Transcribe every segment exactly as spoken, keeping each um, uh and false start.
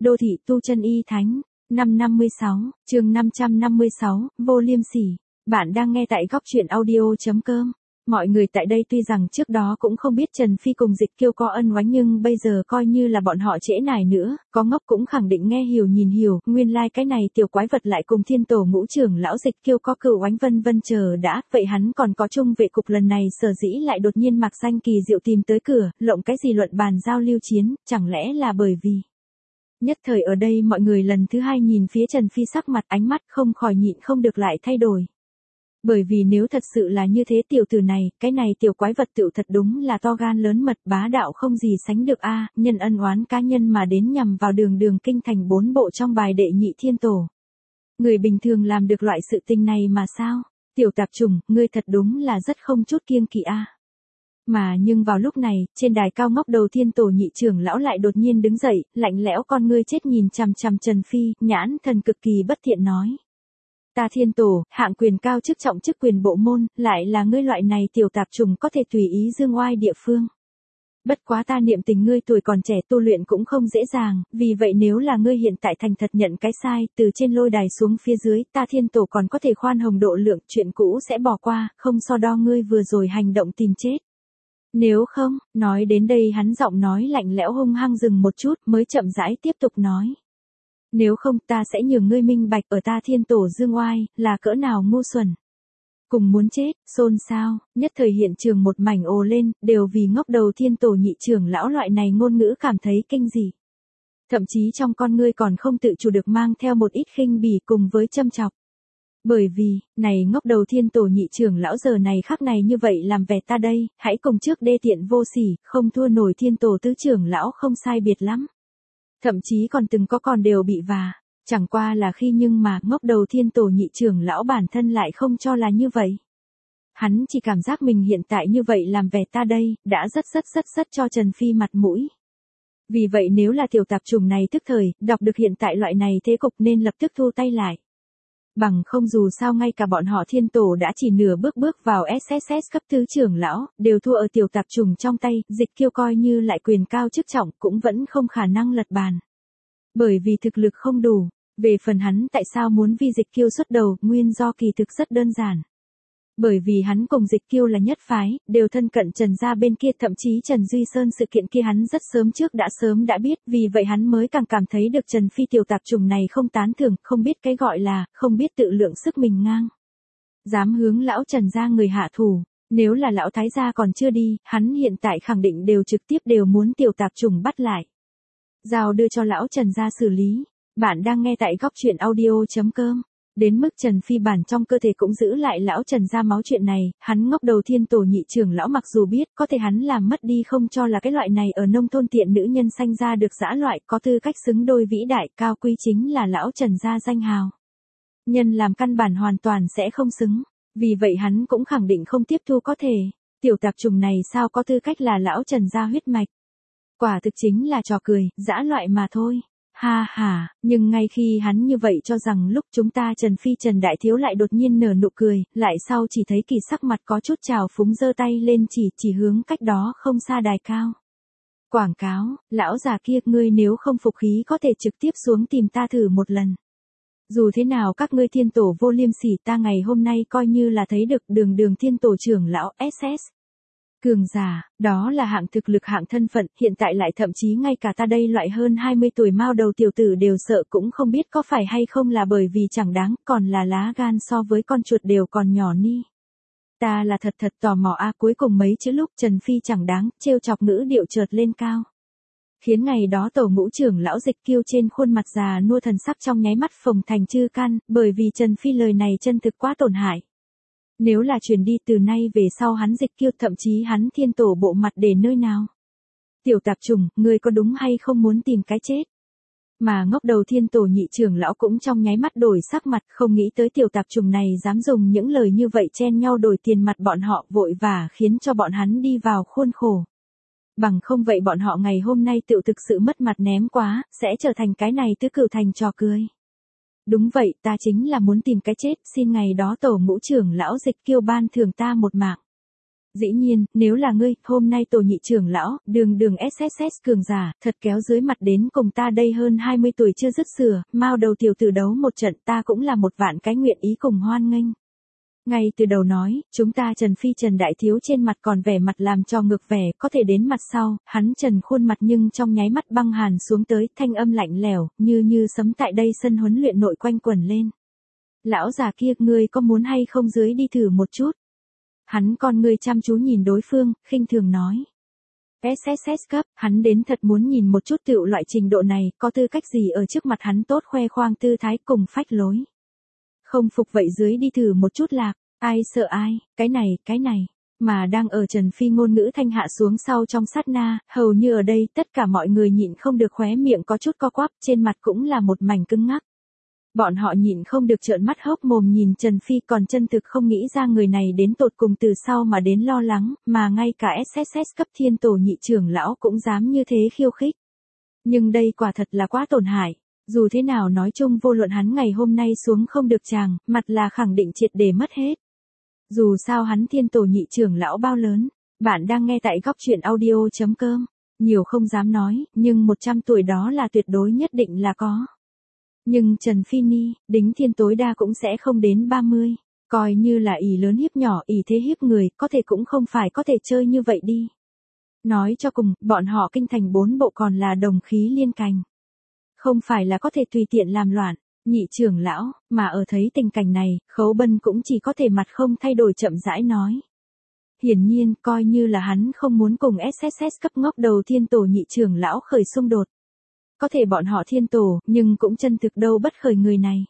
Đô thị tu chân y thánh, năm năm mươi sáu, chương năm trăm năm mươi sáu, vô liêm sỉ. Bạn đang nghe tại góc truyện audio.com. Mọi người tại đây tuy rằng trước đó cũng không biết Trần Phi cùng Dịch Kiêu có ân oán nhưng bây giờ coi như là bọn họ trễ nải nữa, có ngốc cũng khẳng định nghe hiểu nhìn hiểu, nguyên lai like cái này tiểu quái vật lại cùng thiên tổ ngũ trưởng lão Dịch Kiêu có cựu oánh vân vân chờ đã, vậy hắn còn có chung vệ cục lần này sở dĩ lại đột nhiên mặc danh kỳ diệu tìm tới cửa, lộng cái gì luận bàn giao lưu chiến, chẳng lẽ là bởi vì... Nhất thời ở đây mọi người lần thứ hai nhìn phía Trần Phi sắc mặt ánh mắt không khỏi nhịn không được lại thay đổi. Bởi vì nếu thật sự là như thế tiểu tử này, cái này tiểu quái vật tựu thật đúng là to gan lớn mật bá đạo không gì sánh được a nhân ân oán cá nhân mà đến nhằm vào đường đường kinh thành bốn bộ trong bài đệ nhị thiên tổ. Người bình thường làm được loại sự tình này mà sao? Tiểu tạp trùng, ngươi thật đúng là rất không chút kiêng kỵ a. Mà nhưng vào lúc này, trên đài cao ngóc đầu thiên tổ nhị trưởng lão lại đột nhiên đứng dậy, lạnh lẽo con ngươi chết nhìn chằm chằm Trần Phi, nhãn thần cực kỳ bất thiện nói. Ta thiên tổ, hạng quyền cao chức trọng chức quyền bộ môn, lại là ngươi loại này tiểu tạp trùng có thể tùy ý dương oai địa phương. Bất quá ta niệm tình ngươi tuổi còn trẻ tu luyện cũng không dễ dàng, vì vậy nếu là ngươi hiện tại thành thật nhận cái sai, từ trên lôi đài xuống phía dưới, ta thiên tổ còn có thể khoan hồng độ lượng, chuyện cũ sẽ bỏ qua, không so đo ngươi vừa rồi hành động tìm chết. Nếu không, nói đến đây hắn giọng nói lạnh lẽo hung hăng dừng một chút mới chậm rãi tiếp tục nói. Nếu không ta sẽ nhường ngươi minh bạch ở ta thiên tổ dương oai, là cỡ nào ngu xuẩn. Cùng muốn chết, xôn xao, nhất thời hiện trường một mảnh ồ lên, đều vì ngốc đầu thiên tổ nhị trưởng lão loại này ngôn ngữ cảm thấy kinh dị. Thậm chí trong con ngươi còn không tự chủ được mang theo một ít khinh bỉ cùng với châm chọc. Bởi vì, này ngốc đầu thiên tổ nhị trưởng lão giờ này khắc này như vậy làm vẻ ta đây, hãy cùng trước đê tiện vô sỉ, không thua nổi thiên tổ tứ trưởng lão không sai biệt lắm. Thậm chí còn từng có còn đều bị vả, chẳng qua là khi nhưng mà ngốc đầu thiên tổ nhị trưởng lão bản thân lại không cho là như vậy. Hắn chỉ cảm giác mình hiện tại như vậy làm vẻ ta đây, đã rất rất rất rất cho Trần Phi mặt mũi. Vì vậy nếu là tiểu tạp trùng này tức thời, đọc được hiện tại loại này thế cục nên lập tức thu tay lại. Bằng không dù sao ngay cả bọn họ thiên tổ đã chỉ nửa bước bước vào ét ét ét cấp tứ trưởng lão, đều thua ở tiểu tạp trùng trong tay, Dịch Kiêu coi như lại quyền cao chức trọng cũng vẫn không khả năng lật bàn. Bởi vì thực lực không đủ, về phần hắn tại sao muốn vi Dịch Kiêu xuất đầu, nguyên do kỳ thực rất đơn giản. Bởi vì hắn cùng Dịch Kiêu là nhất phái, đều thân cận Trần gia bên kia, thậm chí Trần Duy Sơn sự kiện kia hắn rất sớm trước đã sớm đã biết, vì vậy hắn mới càng cảm thấy được Trần Phi tiểu tạp trùng này không tán thưởng, không biết cái gọi là, không biết tự lượng sức mình ngang. Dám hướng lão Trần gia người hạ thủ, nếu là lão thái gia còn chưa đi, hắn hiện tại khẳng định đều trực tiếp đều muốn tiểu tạp trùng bắt lại. Giao đưa cho lão Trần gia xử lý. Bạn đang nghe tại góc truyện audio.com. Đến mức Trần Phi bản trong cơ thể cũng giữ lại lão Trần ra máu chuyện này, hắn ngốc đầu thiên tổ nhị trưởng lão mặc dù biết có thể hắn làm mất đi không cho là cái loại này ở nông thôn tiện nữ nhân sanh ra được dã loại có tư cách xứng đôi vĩ đại cao quý chính là lão Trần gia danh hào. Nhân làm căn bản hoàn toàn sẽ không xứng, vì vậy hắn cũng khẳng định không tiếp thu có thể, tiểu tạp trùng này sao có tư cách là lão Trần gia huyết mạch. Quả thực chính là trò cười, dã loại mà thôi. Ha ha, nhưng ngay khi hắn như vậy cho rằng lúc chúng ta Trần Phi Trần Đại Thiếu lại đột nhiên nở nụ cười, lại sau chỉ thấy kỳ sắc mặt có chút trào phúng giơ tay lên chỉ chỉ hướng cách đó không xa đài cao. Quảng cáo, lão già kia, ngươi nếu không phục khí có thể trực tiếp xuống tìm ta thử một lần. Dù thế nào các ngươi thiên tổ vô liêm sỉ, ta ngày hôm nay coi như là thấy được đường đường thiên tổ trưởng lão ét ét. Cường giả, đó là hạng thực lực hạng thân phận, hiện tại lại thậm chí ngay cả ta đây loại hơn hai mươi tuổi mao đầu tiểu tử đều sợ, cũng không biết có phải hay không là bởi vì chẳng đáng, còn là lá gan so với con chuột đều còn nhỏ ni. Ta là thật thật tò mò a à, cuối cùng mấy chữ lúc Trần Phi chẳng đáng, trêu chọc ngữ điệu chợt lên cao. Khiến ngày đó tổ ngũ trưởng lão Dịch Kiêu trên khuôn mặt già nua thần sắc trong nháy mắt phồng thành chư căn, bởi vì Trần Phi lời này chân thực quá tổn hại. Nếu là truyền đi từ nay về sau hắn Dịch Kiêu thậm chí hắn thiên tổ bộ mặt để nơi nào. Tiểu tạp trùng, ngươi có đúng hay không muốn tìm cái chết? Mà ngốc đầu thiên tổ nhị trưởng lão cũng trong nháy mắt đổi sắc mặt, không nghĩ tới tiểu tạp trùng này dám dùng những lời như vậy chen nhau đổi tiền mặt bọn họ, vội vã khiến cho bọn hắn đi vào khuôn khổ. Bằng không vậy bọn họ ngày hôm nay tự thực sự mất mặt ném quá, sẽ trở thành cái này tứ cửu thành trò cười. Đúng vậy, ta chính là muốn tìm cái chết, xin ngày đó tổ ngũ trưởng lão Dịch Kiêu ban thưởng ta một mạng. Dĩ nhiên, nếu là ngươi, hôm nay tổ nhị trưởng lão, đường đường ét ét ét cường giả, thật kéo dưới mặt đến cùng ta đây hơn hai mươi tuổi chưa dứt sửa, mao đầu tiểu tử đấu một trận ta cũng là một vạn cái nguyện ý cùng hoan nghênh. Ngay từ đầu nói, chúng ta Trần Phi Trần Đại Thiếu trên mặt còn vẻ mặt làm cho ngược vẻ, có thể đến mặt sau, hắn Trần khuôn mặt nhưng trong nháy mắt băng hàn xuống tới, thanh âm lạnh lẽo, như như sấm tại đây sân huấn luyện nội quanh quẩn lên. Lão già kia, ngươi có muốn hay không dưới đi thử một chút? Hắn con ngươi chăm chú nhìn đối phương, khinh thường nói. ét ét ét cấp, hắn đến thật muốn nhìn một chút tựu loại trình độ này, có tư cách gì ở trước mặt hắn tốt khoe khoang tư thái cùng phách lối. Không phục vậy dưới đi thử một chút lạc, ai sợ ai, cái này, cái này, mà đang ở Trần Phi ngôn ngữ thanh hạ xuống sau trong sát na, hầu như ở đây tất cả mọi người nhịn không được khóe miệng có chút co quắp, trên mặt cũng là một mảnh cứng ngắc. Bọn họ nhịn không được trợn mắt hốc mồm nhìn Trần Phi còn chân thực không nghĩ ra người này đến tột cùng từ sau mà đến lo lắng, mà ngay cả ét ét ét cấp thiên tổ nhị trưởng lão cũng dám như thế khiêu khích. Nhưng đây quả thật là quá tổn hại. Dù thế nào nói chung vô luận hắn ngày hôm nay xuống không được chàng, mặt là khẳng định triệt để mất hết. Dù sao hắn thiên tổ nhị trưởng lão bao lớn, bạn đang nghe tại góc truyện audio chấm com, nhiều không dám nói, nhưng một trăm tuổi đó là tuyệt đối nhất định là có. Nhưng Trần Phi Ni, đính thiên tối đa cũng sẽ không đến ba mươi, coi như là ỷ lớn hiếp nhỏ ỷ thế hiếp người, có thể cũng không phải có thể chơi như vậy đi. Nói cho cùng, bọn họ kinh thành bốn bộ còn là đồng khí liên cành. Không phải là có thể tùy tiện làm loạn, nhị trưởng lão, mà ở thấy tình cảnh này, Khấu Bân cũng chỉ có thể mặt không thay đổi chậm rãi nói. Hiển nhiên, coi như là hắn không muốn cùng ét ét ét cấp ngóc đầu thiên tổ nhị trưởng lão khởi xung đột. Có thể bọn họ thiên tổ, nhưng cũng chân thực đâu bất khởi người này.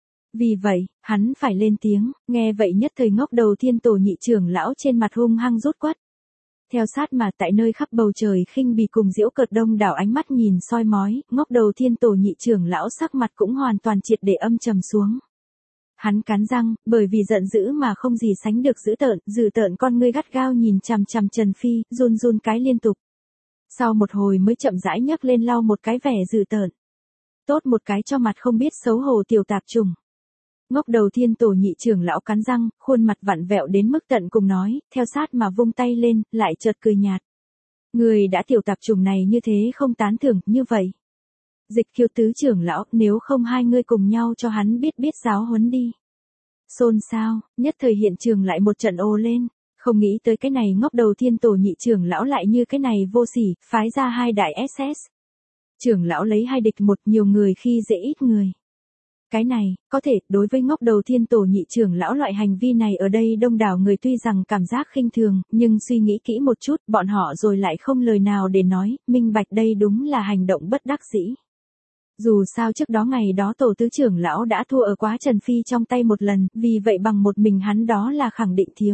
Vì vậy, hắn phải lên tiếng, nghe vậy nhất thời ngóc đầu thiên tổ nhị trưởng lão trên mặt hung hăng rút quất. Theo sát mà tại nơi khắp bầu trời khinh bỉ cùng giễu cợt đông đảo ánh mắt nhìn soi mói, ngóc đầu thiên tổ nhị trưởng lão sắc mặt cũng hoàn toàn triệt để âm trầm xuống. Hắn cắn răng, bởi vì giận dữ mà không gì sánh được dữ tợn, dữ tợn con ngươi gắt gao nhìn chằm chằm Trần Phi, run run cái liên tục. Sau một hồi mới chậm rãi nhấc lên lau một cái vẻ dữ tợn. Tốt một cái cho mặt không biết xấu hổ tiểu tạp trùng. Ngốc đầu thiên tổ nhị trưởng lão cắn răng, khuôn mặt vặn vẹo đến mức tận cùng nói, theo sát mà vung tay lên, lại chợt cười nhạt. Người đã tiểu tạp trùng này như thế không tán thưởng, như vậy. Dịch Kiêu tứ trưởng lão, nếu không hai ngươi cùng nhau cho hắn biết biết giáo huấn đi. Xôn xao, nhất thời hiện trường lại một trận ồ lên, không nghĩ tới cái này ngốc đầu thiên tổ nhị trưởng lão lại như cái này vô sỉ, phái ra hai đại ét ét. Trưởng lão lấy hai địch một, nhiều người khi dễ ít người. Cái này, có thể, đối với ngốc đầu thiên tổ nhị trưởng lão loại hành vi này ở đây đông đảo người tuy rằng cảm giác khinh thường, nhưng suy nghĩ kỹ một chút, bọn họ rồi lại không lời nào để nói, minh bạch đây đúng là hành động bất đắc dĩ. Dù sao trước đó ngày đó tổ tứ trưởng lão đã thua ở quá Trần Phi trong tay một lần, vì vậy bằng một mình hắn đó là khẳng định thiếu.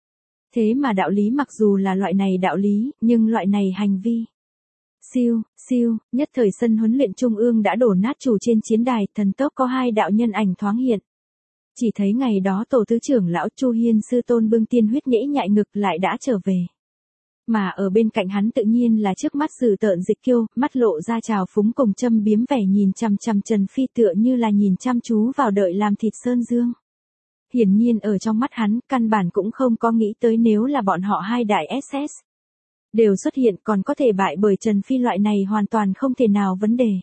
Thế mà đạo lý mặc dù là loại này đạo lý, nhưng loại này hành vi. Siêu, siêu, nhất thời sân huấn luyện trung ương đã đổ nát chủ trên chiến đài, thần tốc có hai đạo nhân ảnh thoáng hiện. Chỉ thấy ngày đó tổ tứ trưởng lão Chu Hiên sư tôn bưng tiên huyết nhễ nhại ngực lại đã trở về. Mà ở bên cạnh hắn tự nhiên là trước mắt Sử Tợn Dịch Kiêu, mắt lộ ra trào phúng cùng châm biếm vẻ nhìn chằm chằm Trần Phi tựa như là nhìn chăm chú vào đợi làm thịt sơn dương. Hiển nhiên ở trong mắt hắn, căn bản cũng không có nghĩ tới nếu là bọn họ hai đại ét ét. Đều xuất hiện còn có thể bại bởi Trần Phi loại này hoàn toàn không thể nào vấn đề.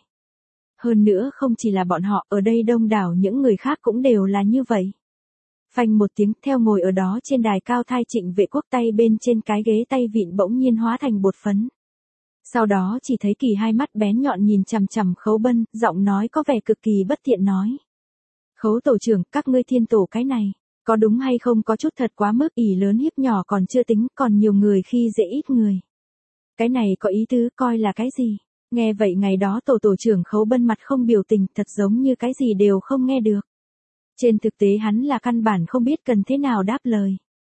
Hơn nữa không chỉ là bọn họ, ở đây đông đảo những người khác cũng đều là như vậy. Phanh một tiếng, theo ngồi ở đó trên đài cao thai Trịnh Vệ Quốc tay bên trên cái ghế tay vịn bỗng nhiên hóa thành bột phấn. Sau đó chỉ thấy Kỳ hai mắt bén nhọn nhìn chằm chằm Khấu Bân, giọng nói có vẻ cực kỳ bất thiện nói. Khấu tổ trưởng, các ngươi thiên tổ cái này, có đúng hay không có chút thật quá mức, ỷ lớn hiếp nhỏ còn chưa tính, còn nhiều người khi dễ ít người. Cái này có ý tứ coi là cái gì? Nghe vậy ngày đó tổ tổ trưởng Khấu Bân mặt không biểu tình, thật giống như cái gì đều không nghe được. Trên thực tế hắn là căn bản không biết cần thế nào đáp lời.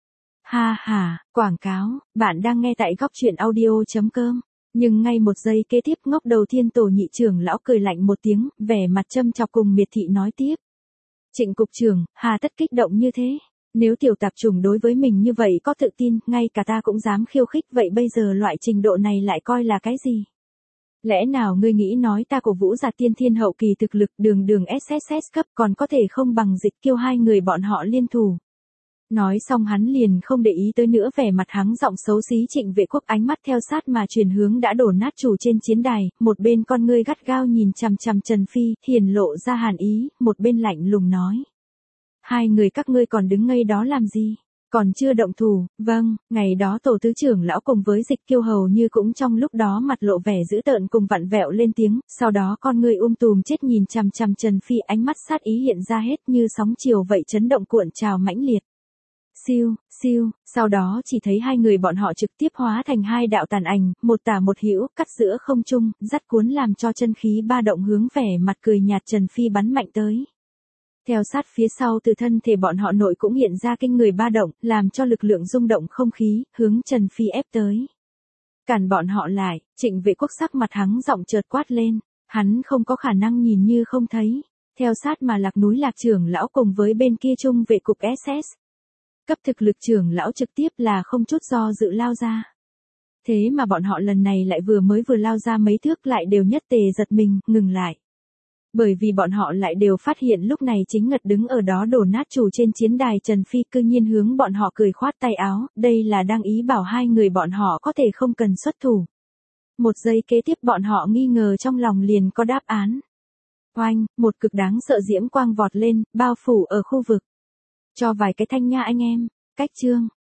Ha ha, quảng cáo, bạn đang nghe tại góc truyện audio chấm com. Nhưng ngay một giây kế tiếp ngốc đầu thiên tổ nhị trưởng lão cười lạnh một tiếng, vẻ mặt châm chọc cùng miệt thị nói tiếp. Trịnh cục trưởng, hà tất kích động như thế. Nếu tiểu tạp trùng đối với mình như vậy có tự tin, ngay cả ta cũng dám khiêu khích, vậy bây giờ loại trình độ này lại coi là cái gì? Lẽ nào ngươi nghĩ nói ta cổ vũ giả tiên thiên hậu kỳ thực lực đường đường ét ét ét cấp còn có thể không bằng Dịch Kiêu hai người bọn họ liên thủ? Nói xong hắn liền không để ý tới nữa vẻ mặt hắng giọng xấu xí Trịnh Vệ Quốc, ánh mắt theo sát mà chuyển hướng đã đổ nát chủ trên chiến đài, một bên con ngươi gắt gao nhìn chằm chằm Trần Phi, hiển lộ ra hàn ý, một bên lạnh lùng nói. Hai người các ngươi còn đứng ngây đó làm gì? Còn chưa động thủ? Vâng, ngày đó tổ tứ trưởng lão cùng với Dịch Kiêu hầu như cũng trong lúc đó mặt lộ vẻ dữ tợn cùng vặn vẹo lên tiếng, sau đó con người um tùm chết nhìn chằm chằm Trần Phi, ánh mắt sát ý hiện ra hết như sóng chiều vậy chấn động cuộn trào mãnh liệt. Siêu, siêu, sau đó chỉ thấy hai người bọn họ trực tiếp hóa thành hai đạo tàn ảnh, một tả một hữu, cắt giữa không trung, dắt cuốn làm cho chân khí ba động hướng vẻ mặt cười nhạt Trần Phi bắn mạnh tới. Theo sát phía sau từ thân thể bọn họ nội cũng hiện ra kinh người ba động, làm cho lực lượng rung động không khí, hướng Trần Phi ép tới. Cản bọn họ lại, Trịnh Vệ Quốc sắc mặt hắng giọng chợt quát lên, hắn không có khả năng nhìn như không thấy. Theo sát mà Lạc Núi Lạc trưởng lão cùng với bên kia trung vệ cục ét ét. Cấp thực lực trưởng lão trực tiếp là không chút do dự lao ra. Thế mà bọn họ lần này lại vừa mới vừa lao ra mấy thước lại đều nhất tề giật mình, ngừng lại. Bởi vì bọn họ lại đều phát hiện lúc này chính ngật đứng ở đó đổ nát chủ trên chiến đài Trần Phi cư nhiên hướng bọn họ cười khoát tay áo, đây là đang ý bảo hai người bọn họ có thể không cần xuất thủ. Một giây kế tiếp bọn họ nghi ngờ trong lòng liền có đáp án. Oanh, một cực đáng sợ diễm quang vọt lên, bao phủ ở khu vực. Cho vài cái thanh nha anh em, cách chương.